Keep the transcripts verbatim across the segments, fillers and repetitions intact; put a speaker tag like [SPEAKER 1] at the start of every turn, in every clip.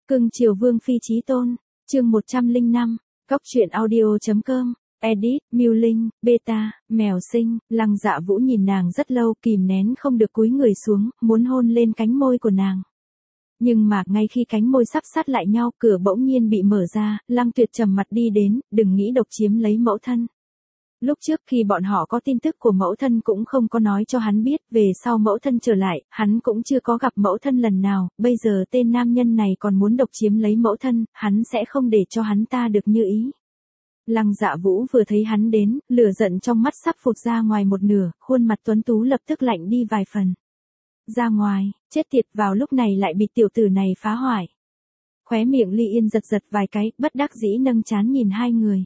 [SPEAKER 1] Cưng chiều Vương phi chí tôn, chương một trăm lẻ năm, Cóc truyện audio.com, edit, Miu Linh, beta, mèo xinh, Lăng Dạ Vũ nhìn nàng rất lâu, kìm nén không được cúi người xuống, muốn hôn lên cánh môi của nàng. Nhưng mà, ngay khi cánh môi sắp sát lại nhau, cửa bỗng nhiên bị mở ra, Lăng Tuyệt trầm mặt đi đến, đừng nghĩ độc chiếm lấy mẫu thân. Lúc trước khi bọn họ có tin tức của mẫu thân cũng không có nói cho hắn biết, về sau mẫu thân trở lại, hắn cũng chưa có gặp mẫu thân lần nào, bây giờ tên nam nhân này còn muốn độc chiếm lấy mẫu thân, hắn sẽ không để cho hắn ta được như ý. Lăng Dạ Vũ vừa thấy hắn đến, lửa giận trong mắt sắp phụt ra ngoài một nửa, khuôn mặt tuấn tú lập tức lạnh đi vài phần. Ra ngoài, chết tiệt, vào lúc này lại bị tiểu tử này phá hoại. Khóe miệng Ly Yên giật giật vài cái, bất đắc dĩ nâng trán nhìn hai người.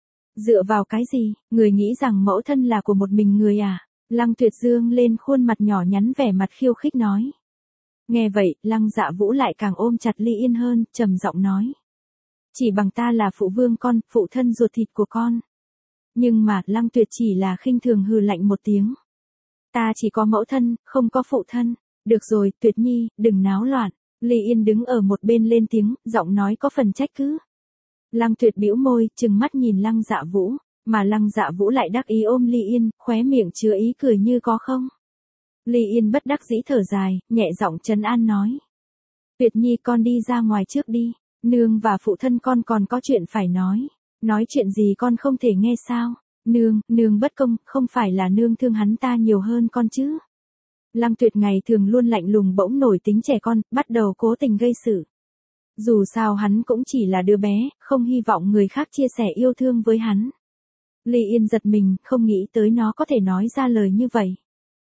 [SPEAKER 1] Dựa vào cái gì, người nghĩ rằng mẫu thân là của một mình người à? Lăng Tuyệt dương lên khuôn mặt nhỏ nhắn vẻ mặt khiêu khích nói. Nghe vậy, Lăng Dạ Vũ lại càng ôm chặt Ly Yên hơn, trầm giọng nói. Chỉ bằng ta là phụ vương con, phụ thân ruột thịt của con. Nhưng mà, Lăng Tuyệt chỉ là khinh thường hừ lạnh một tiếng. Ta chỉ có mẫu thân, không có phụ thân. Được rồi, Tuyệt Nhi, đừng náo loạn. Ly Yên đứng ở một bên lên tiếng, giọng nói có phần trách cứ. Lăng Tuyệt bĩu môi, trừng mắt nhìn Lăng Dạ Vũ, mà Lăng Dạ Vũ lại đắc ý ôm Ly Yên, khóe miệng chứa ý cười như có không. Ly Yên bất đắc dĩ thở dài, nhẹ giọng trấn an nói. Tuyệt Nhi, con đi ra ngoài trước đi, nương và phụ thân con còn có chuyện phải nói. Nói chuyện gì con không thể nghe sao? Nương, nương bất công, không phải là nương thương hắn ta nhiều hơn con chứ? Lăng Tuyệt ngày thường luôn lạnh lùng bỗng nổi tính trẻ con, bắt đầu cố tình gây sự. Dù sao hắn cũng chỉ là đứa bé, không hy vọng người khác chia sẻ yêu thương với hắn. Ly Yên giật mình, không nghĩ tới nó có thể nói ra lời như vậy.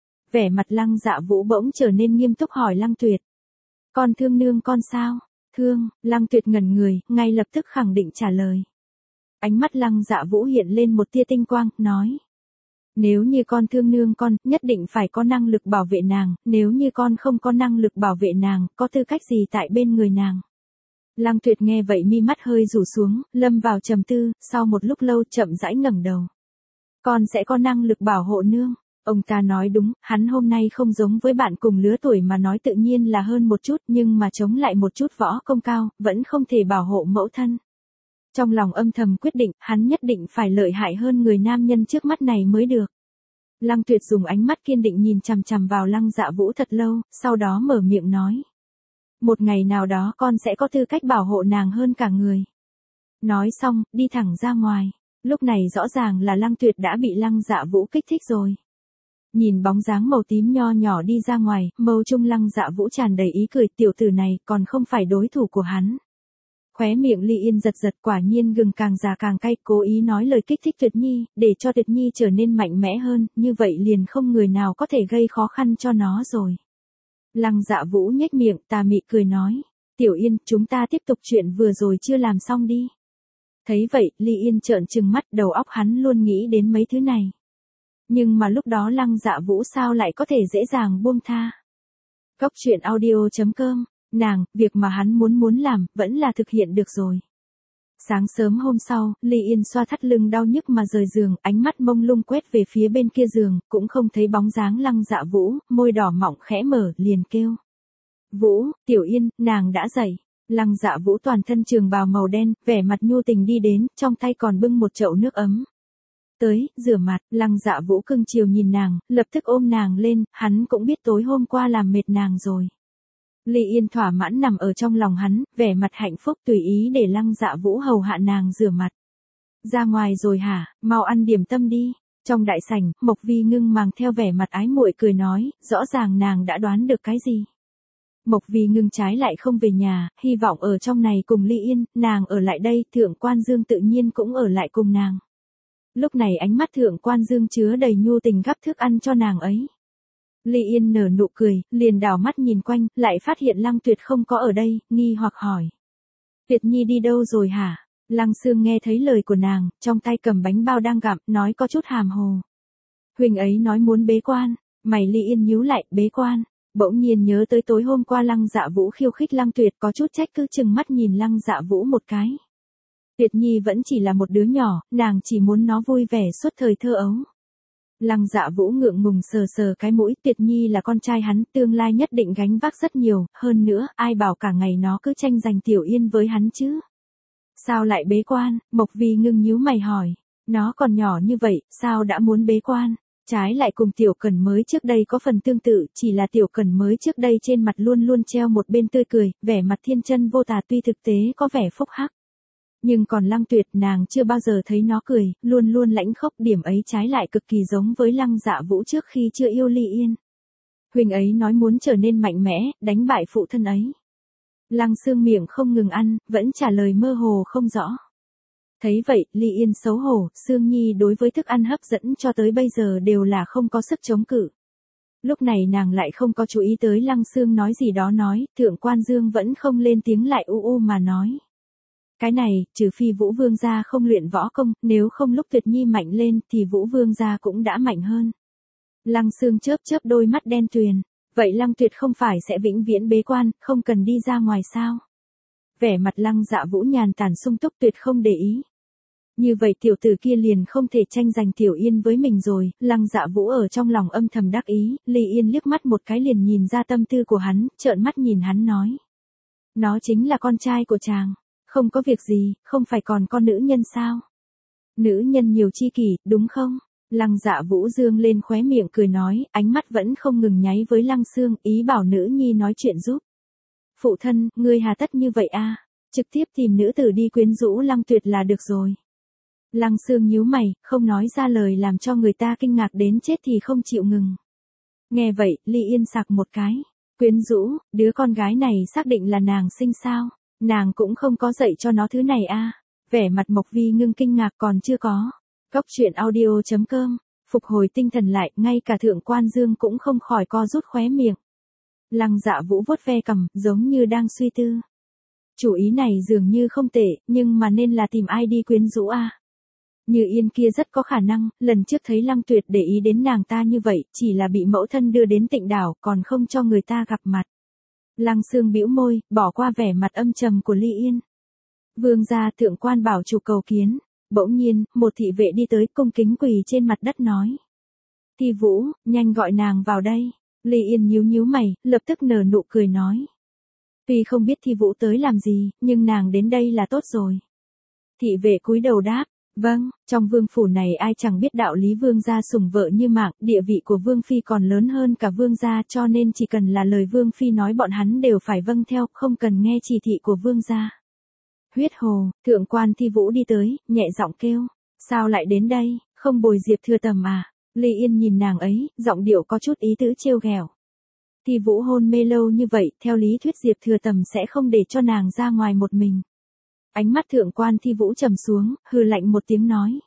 [SPEAKER 1] Vẻ mặt Lăng Dạ Vũ bỗng trở nên nghiêm túc hỏi Lăng Tuyệt. Con thương nương con sao? Thương, Lăng Tuyệt ngẩn người, ngay lập tức khẳng định trả lời. Ánh mắt Lăng Dạ Vũ hiện lên một tia tinh quang, nói. Nếu như con thương nương con, nhất định phải có năng lực bảo vệ nàng, nếu như con không có năng lực bảo vệ nàng, có tư cách gì tại bên người nàng? Lăng Tuyệt nghe vậy mi mắt hơi rủ xuống, lâm vào trầm tư, sau một lúc lâu chậm rãi ngẩng đầu. Con sẽ có năng lực bảo hộ nương. Ông ta nói đúng, hắn hôm nay không giống với bạn cùng lứa tuổi mà nói tự nhiên là hơn một chút, nhưng mà chống lại một chút võ công cao, vẫn không thể bảo hộ mẫu thân. Trong lòng âm thầm quyết định, hắn nhất định phải lợi hại hơn người nam nhân trước mắt này mới được. Lăng Tuyệt dùng ánh mắt kiên định nhìn chằm chằm vào Lăng Dạ Vũ thật lâu, sau đó mở miệng nói. Một ngày nào đó con sẽ có tư cách bảo hộ nàng hơn cả người. Nói xong, đi thẳng ra ngoài. Lúc này rõ ràng là Lăng Tuyệt đã bị Lăng Dạ Vũ kích thích rồi. Nhìn bóng dáng màu tím nho nhỏ đi ra ngoài, mâu trung Lăng Dạ Vũ tràn đầy ý cười, tiểu tử này còn không phải đối thủ của hắn. Khóe miệng Ly Yên giật giật, quả nhiên gừng càng già càng cay, cố ý nói lời kích thích Tuyệt Nhi, để cho Tuyệt Nhi trở nên mạnh mẽ hơn, như vậy liền không người nào có thể gây khó khăn cho nó rồi. Lăng Dạ Vũ nhếch miệng, tà mị cười nói. Tiểu Yên, chúng ta tiếp tục chuyện vừa rồi chưa làm xong đi. Thấy vậy, Ly Yên trợn trừng mắt, đầu óc hắn luôn nghĩ đến mấy thứ này. Nhưng mà lúc đó Lăng Dạ Vũ sao lại có thể dễ dàng buông tha. Cóc truyện audio.com, nàng, việc mà hắn muốn muốn làm, vẫn là thực hiện được rồi. Sáng sớm hôm sau, Ly Yên xoa thắt lưng đau nhức mà rời giường, ánh mắt mông lung quét về phía bên kia giường, cũng không thấy bóng dáng Lăng Dạ Vũ, môi đỏ mọng khẽ mở, liền kêu. Vũ, Tiểu Yên, nàng đã dậy. Lăng Dạ Vũ toàn thân trường bào màu đen, vẻ mặt nhu tình đi đến, trong tay còn bưng một chậu nước ấm. Tới, rửa mặt, Lăng Dạ Vũ cưng chiều nhìn nàng, lập tức ôm nàng lên, hắn cũng biết tối hôm qua làm mệt nàng rồi. Ly Yên thỏa mãn nằm ở trong lòng hắn, vẻ mặt hạnh phúc tùy ý để Lăng Dạ Vũ hầu hạ nàng rửa mặt. Ra ngoài rồi hả, mau ăn điểm tâm đi. Trong đại sảnh, Mộc Vi Ngưng mang theo vẻ mặt ái muội cười nói, rõ ràng nàng đã đoán được cái gì. Mộc Vi Ngưng trái lại không về nhà, hy vọng ở trong này cùng Ly Yên, nàng ở lại đây, Thượng Quan Dương tự nhiên cũng ở lại cùng nàng. Lúc này ánh mắt Thượng Quan Dương chứa đầy nhu tình gắp thức ăn cho nàng ấy. Ly Yên nở nụ cười, liền đảo mắt nhìn quanh, lại phát hiện Lăng Tuyệt không có ở đây, nghi hoặc hỏi. Tuyệt Nhi đi đâu rồi hả? Lăng Sương nghe thấy lời của nàng, trong tay cầm bánh bao đang gặm, nói có chút hàm hồ. Huynh ấy nói muốn bế quan, mày Ly Yên nhíu lại, bế quan. Bỗng nhiên nhớ tới tối hôm qua Lăng Dạ Vũ khiêu khích Lăng Tuyệt, có chút trách cứ chừng mắt nhìn Lăng Dạ Vũ một cái. Tuyệt Nhi vẫn chỉ là một đứa nhỏ, nàng chỉ muốn nó vui vẻ suốt thời thơ ấu. Lăng Dạ Vũ ngượng ngùng sờ sờ cái mũi, Tuyệt Nhi là con trai hắn, tương lai nhất định gánh vác rất nhiều, hơn nữa, ai bảo cả ngày nó cứ tranh giành Tiểu Yên với hắn chứ. Sao lại bế quan? Mộc Vi ngưng nhíu mày hỏi. Nó còn nhỏ như vậy, sao đã muốn bế quan? Trái lại cùng Tiểu Cẩn mới trước đây có phần tương tự, chỉ là Tiểu Cẩn mới trước đây trên mặt luôn luôn treo một bên tươi cười, vẻ mặt thiên chân vô tà tuy thực tế có vẻ phúc hắc. Nhưng còn Lăng Tuyệt nàng chưa bao giờ thấy nó cười, luôn luôn lãnh khốc, điểm ấy trái lại cực kỳ giống với Lăng Dạ Vũ trước khi chưa yêu Ly Yên. Huynh ấy nói muốn trở nên mạnh mẽ, đánh bại phụ thân ấy. Lăng Sương miệng không ngừng ăn, vẫn trả lời mơ hồ không rõ. Thấy vậy, Ly Yên xấu hổ, Sương Nhi đối với thức ăn hấp dẫn cho tới bây giờ đều là không có sức chống cự. Lúc này nàng lại không có chú ý tới Lăng Sương nói gì đó nói, Thượng Quan Dương vẫn không lên tiếng lại u u mà nói. Cái này, trừ phi Vũ Vương gia không luyện võ công, nếu không lúc Tuyệt Nhi mạnh lên thì Vũ Vương gia cũng đã mạnh hơn. Lăng Sương chớp chớp đôi mắt đen tuyền, vậy Lăng Tuyệt không phải sẽ vĩnh viễn bế quan, không cần đi ra ngoài sao? Vẻ mặt Lăng Dạ Vũ nhàn tản sung túc tuyệt không để ý. Như vậy tiểu tử kia liền không thể tranh giành Tiểu Yên với mình rồi, Lăng Dạ Vũ ở trong lòng âm thầm đắc ý, Ly Yên liếc mắt một cái liền nhìn ra tâm tư của hắn, trợn mắt nhìn hắn nói. Nó chính là con trai của chàng, không có việc gì, không phải còn con nữ nhân sao? Nữ nhân nhiều chi kỷ, đúng không? Lăng Dạ Vũ dương lên khóe miệng cười nói, ánh mắt vẫn không ngừng nháy với Lăng Sương, ý bảo nữ nhi nói chuyện giúp. Phụ thân, ngươi hà tất như vậy a? Trực tiếp tìm nữ tử đi quyến rũ Lăng Tuyệt là được rồi. Lăng Sương nhíu mày, không nói ra lời làm cho người ta kinh ngạc đến chết thì không chịu ngừng. Nghe vậy, Ly Yên sặc một cái. Quyến rũ, đứa con gái này xác định là nàng sinh sao? Nàng cũng không có dạy cho nó thứ này a. Vẻ mặt Mộc Vi ngưng kinh ngạc còn chưa có. Cốc truyện audio chấm com, phục hồi tinh thần lại, ngay cả Thượng Quan Dương cũng không khỏi co rút khóe miệng. Lăng Dạ Vũ vuốt ve cằm, giống như đang suy tư. Chủ ý này dường như không tệ, nhưng mà nên là tìm ai đi quyến rũ a? Như Yên kia rất có khả năng, lần trước thấy Lăng Tuyệt để ý đến nàng ta như vậy, chỉ là bị mẫu thân đưa đến Tịnh Đảo, còn không cho người ta gặp mặt. Lăng Sương bĩu môi, bỏ qua vẻ mặt âm trầm của Ly Yên. Vương gia Thượng Quan bảo chủ cầu kiến. Bỗng nhiên, một thị vệ đi tới cung kính quỳ trên mặt đất nói. Thi Vũ, nhanh gọi nàng vào đây. Ly Yên nhíu nhíu mày, lập tức nở nụ cười nói. Tuy không biết Thi Vũ tới làm gì, nhưng nàng đến đây là tốt rồi. Thị vệ cúi đầu đáp. Vâng, trong vương phủ này ai chẳng biết đạo lý vương gia sủng vợ như mạng, địa vị của vương phi còn lớn hơn cả vương gia, cho nên chỉ cần là lời vương phi nói bọn hắn đều phải vâng theo, không cần nghe chỉ thị của vương gia. Huyết Hồ, Thượng Quan Thi Vũ đi tới, nhẹ giọng kêu. Sao lại đến đây, không bồi Diệp Thừa Tầm à? Ly Yên nhìn nàng ấy, giọng điệu có chút ý tứ trêu ghẹo. Thi Vũ hôn mê lâu như vậy, theo lý thuyết Diệp Thừa Tầm sẽ không để cho nàng ra ngoài một mình. Ánh mắt Thượng Quan Thi Vũ trầm xuống, hừ lạnh một tiếng nói.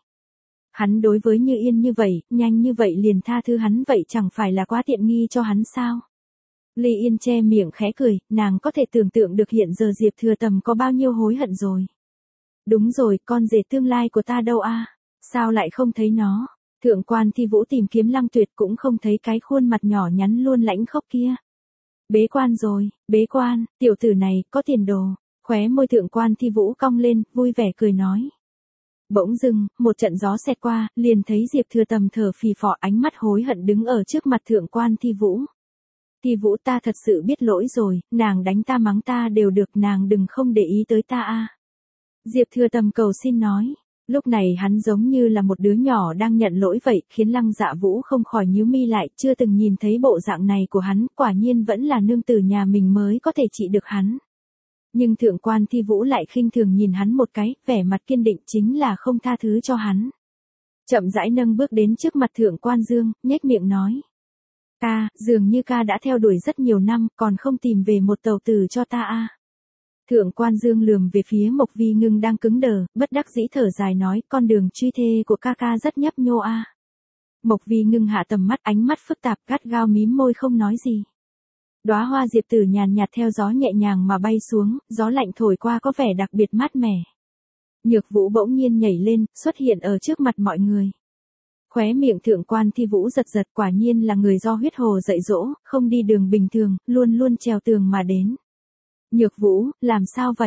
[SPEAKER 1] Hắn đối với Như Yên như vậy, nhanh như vậy liền tha thứ hắn, vậy chẳng phải là quá tiện nghi cho hắn sao? Ly Yên che miệng khẽ cười, nàng có thể tưởng tượng được hiện giờ Diệp Thừa Tầm có bao nhiêu hối hận rồi. Đúng rồi, con rể tương lai của ta đâu a? Sao lại không thấy nó? Thượng Quan Thi Vũ tìm kiếm Lăng Tuyệt cũng không thấy cái khuôn mặt nhỏ nhắn luôn lãnh khốc kia. Bế quan rồi, bế quan, tiểu tử này, có tiền đồ. Khóe môi Thượng Quan Thi Vũ cong lên, vui vẻ cười nói. Bỗng dưng, một trận gió xẹt qua, liền thấy Diệp Thừa Tầm thở phì phò, ánh mắt hối hận đứng ở trước mặt Thượng Quan Thi Vũ. Thi Vũ, ta thật sự biết lỗi rồi, nàng đánh ta mắng ta đều được, nàng đừng không để ý tới ta a. Diệp Thừa Tầm cầu xin nói. Lúc này hắn giống như là một đứa nhỏ đang nhận lỗi vậy, khiến Lăng Dạ Vũ không khỏi nhíu mi lại, chưa từng nhìn thấy bộ dạng này của hắn, quả nhiên vẫn là nương tử nhà mình mới có thể trị được hắn. Nhưng Thượng Quan Thi Vũ lại khinh thường nhìn hắn một cái, vẻ mặt kiên định chính là không tha thứ cho hắn. Chậm rãi nâng bước đến trước mặt Thượng Quan Dương, nhếch miệng nói. Ca, dường như ca đã theo đuổi rất nhiều năm, còn không tìm về một tàu tử cho ta a. Thượng Quan Dương lườm về phía Mộc Vi Ngưng đang cứng đờ, bất đắc dĩ thở dài nói, con đường truy thê của ca ca rất nhấp nhô a. Mộc Vi Ngưng hạ tầm mắt, ánh mắt phức tạp, gắt gao mím môi không nói gì. Đóa hoa diệp tử nhàn nhạt theo gió nhẹ nhàng mà bay xuống, gió lạnh thổi qua có vẻ đặc biệt mát mẻ. Nhược Vũ bỗng nhiên nhảy lên, xuất hiện ở trước mặt mọi người. Khóe miệng Thượng Quan Thi Vũ giật giật, quả nhiên là người do huyết hồ dạy dỗ, không đi đường bình thường, luôn luôn trèo tường mà đến. Nhược Vũ, làm sao vậy?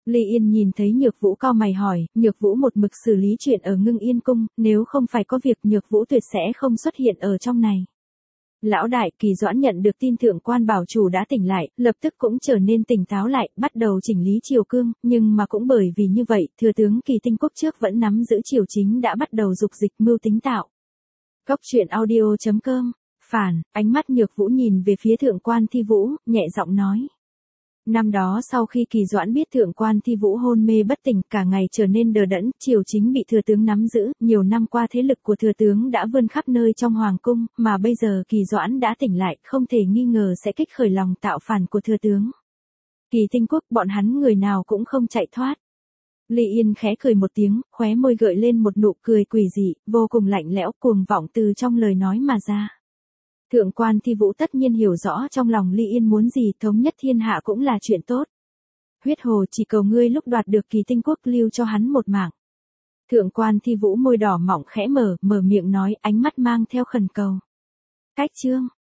[SPEAKER 1] Ly Yên nhìn thấy Nhược Vũ cau mày hỏi, Nhược Vũ một mực xử lý chuyện ở Ngưng Yên cung, nếu không phải có việc Nhược Vũ tuyệt sẽ không xuất hiện ở trong này. Lão đại, Kỳ Doãn nhận được tin thượng quan bảo chủ đã tỉnh lại, lập tức cũng trở nên tỉnh táo lại, bắt đầu chỉnh lý triều cương, nhưng mà cũng bởi vì như vậy, thừa tướng Kỳ Tinh Quốc trước vẫn nắm giữ triều chính đã bắt đầu dục dịch mưu tính tạo. Cốc truyện audio chấm com, phản, ánh mắt Nhược Vũ nhìn về phía thượng quan Thi Vũ, nhẹ giọng nói. Năm đó sau khi Kỳ Doãn biết thượng quan Thi Vũ hôn mê bất tỉnh, cả ngày trở nên đờ đẫn, triều chính bị thừa tướng nắm giữ, nhiều năm qua thế lực của thừa tướng đã vươn khắp nơi trong hoàng cung, mà bây giờ Kỳ Doãn đã tỉnh lại, không thể nghi ngờ sẽ kích khởi lòng tạo phản của thừa tướng. Kỳ Tinh Quốc, bọn hắn người nào cũng không chạy thoát. Ly Yên khẽ cười một tiếng, khóe môi gợi lên một nụ cười quỷ dị, vô cùng lạnh lẽo, cuồng vọng từ trong lời nói mà ra. Thượng quan Thi Vũ tất nhiên hiểu rõ trong lòng Ly Yên muốn gì, thống nhất thiên hạ cũng là chuyện tốt. Huyết Hồ, chỉ cầu ngươi lúc đoạt được Kỳ Tinh Quốc lưu cho hắn một mạng. Thượng quan Thi Vũ môi đỏ mỏng khẽ mở, mở miệng nói, ánh mắt mang theo khẩn cầu. Cách chương